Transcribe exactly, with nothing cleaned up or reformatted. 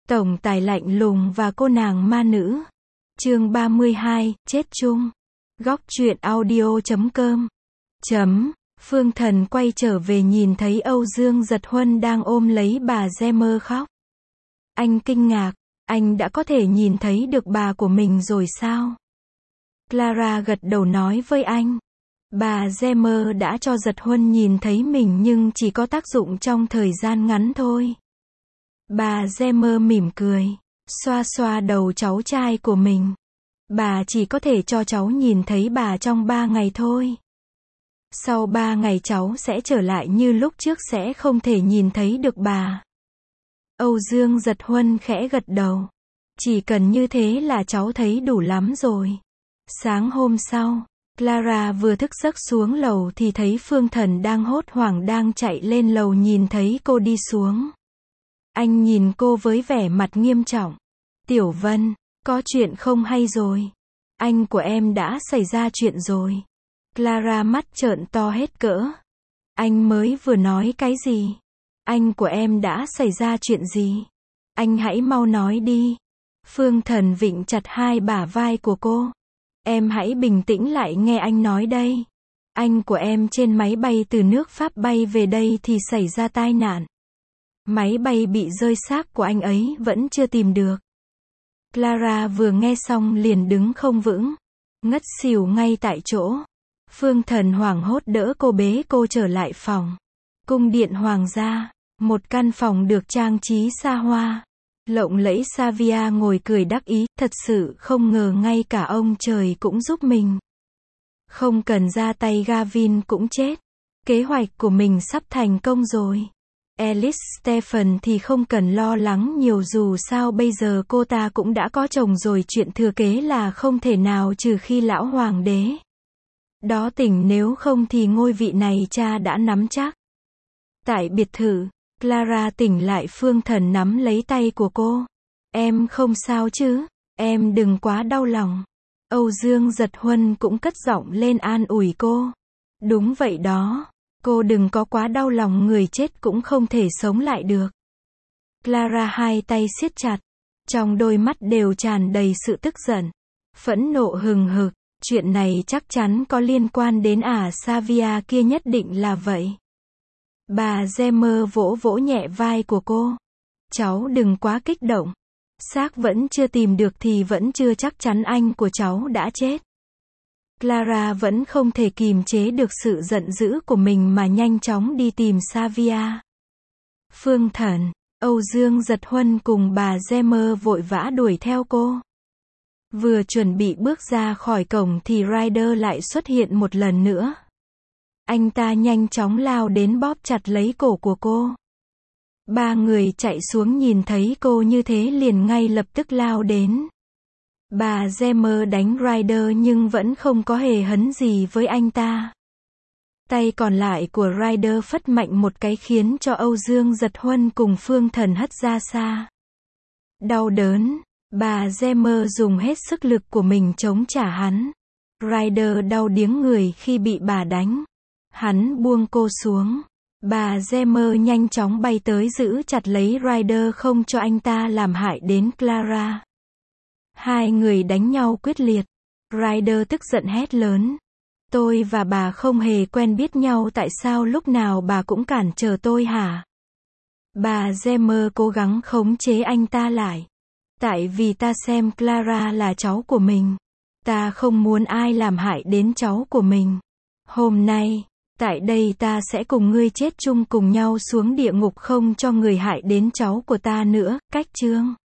Tổng tài lạnh lùng và cô nàng ma nữ. Chương ba mươi hai, chết chung. Góc truyện audio chấm com. Chấm. Phương Thần quay trở về nhìn thấy Âu Dương Giật Huân đang ôm lấy bà Gemmer khóc. Anh kinh ngạc, anh đã có thể nhìn thấy được bà của mình rồi sao? Clara gật đầu nói với anh. Bà Gemmer đã cho Giật Huân nhìn thấy mình nhưng chỉ có tác dụng trong thời gian ngắn thôi. Bà Gemmer mỉm cười, xoa xoa đầu cháu trai của mình. Bà chỉ có thể cho cháu nhìn thấy bà trong ba ngày thôi. Sau ba ngày cháu sẽ trở lại như lúc trước sẽ không thể nhìn thấy được bà. Âu Dương Giật Huân khẽ gật đầu. Chỉ cần như thế là cháu thấy đủ lắm rồi. Sáng hôm sau, Clara vừa thức giấc xuống lầu thì thấy Phương Thần đang hốt hoảng đang chạy lên lầu nhìn thấy cô đi xuống. Anh nhìn cô với vẻ mặt nghiêm trọng. Tiểu Vân, có chuyện không hay rồi. Anh của em đã xảy ra chuyện rồi. Clara mắt trợn to hết cỡ. Anh mới vừa nói cái gì? Anh của em đã xảy ra chuyện gì? Anh hãy mau nói đi. Phương Thần vịn chặt hai bả vai của cô. Em hãy bình tĩnh lại nghe anh nói đây. Anh của em trên máy bay từ nước Pháp bay về đây thì xảy ra tai nạn. Máy bay bị rơi, xác của anh ấy vẫn chưa tìm được. Clara vừa nghe xong liền đứng không vững, ngất xỉu ngay tại chỗ. Phương Thần hoảng hốt đỡ cô bế cô trở lại phòng. Cung điện hoàng gia, một căn phòng được trang trí xa hoa, lộng lẫy. Savia ngồi cười đắc ý, thật sự không ngờ ngay cả ông trời cũng giúp mình. Không cần ra tay Gavin cũng chết. Kế hoạch của mình sắp thành công rồi. Alice Stephen thì không cần lo lắng nhiều, dù sao bây giờ cô ta cũng đã có chồng rồi, chuyện thừa kế là không thể nào trừ khi lão hoàng đế đó tỉnh, nếu không thì ngôi vị này cha đã nắm chắc. Tại biệt thự, Clara tỉnh lại, Phương Thần nắm lấy tay của cô. Em không sao chứ? Em đừng quá đau lòng. Âu Dương Giật Huân cũng cất giọng lên an ủi cô. Đúng vậy đó. Cô đừng có quá đau lòng, người chết cũng không thể sống lại được. Clara hai tay siết chặt, trong đôi mắt đều tràn đầy sự tức giận, phẫn nộ hừng hực. Chuyện này chắc chắn có liên quan đến ả Savia kia, nhất định là vậy. Bà Gemmer vỗ vỗ nhẹ vai của cô. Cháu đừng quá kích động. Xác vẫn chưa tìm được thì vẫn chưa chắc chắn anh của cháu đã chết. Clara vẫn không thể kìm chế được sự giận dữ của mình mà nhanh chóng đi tìm Savia. Phương Thần, Âu Dương Giật Huân cùng bà Gemmer vội vã đuổi theo cô. Vừa chuẩn bị bước ra khỏi cổng thì Ryder lại xuất hiện một lần nữa. Anh ta nhanh chóng lao đến bóp chặt lấy cổ của cô. Ba người chạy xuống nhìn thấy cô như thế liền ngay lập tức lao đến. Bà Gemmer đánh Ryder nhưng vẫn không có hề hấn gì với anh ta. Tay còn lại của Ryder phất mạnh một cái khiến cho Âu Dương Giật Huân cùng Phương Thần hất ra xa. Đau đớn, bà Gemmer dùng hết sức lực của mình chống trả hắn. Ryder đau điếng người khi bị bà đánh. Hắn buông cô xuống. Bà Gemmer nhanh chóng bay tới giữ chặt lấy Ryder không cho anh ta làm hại đến Clara. Hai người đánh nhau quyết liệt. Ryder tức giận hét lớn. Tôi và bà không hề quen biết nhau, tại sao lúc nào bà cũng cản trở tôi hả? Bà Gemmer cố gắng khống chế anh ta lại. Tại vì ta xem Clara là cháu của mình. Ta không muốn ai làm hại đến cháu của mình. Hôm nay, tại đây ta sẽ cùng ngươi chết chung cùng nhau xuống địa ngục, không cho người hại đến cháu của ta nữa. Cách chương.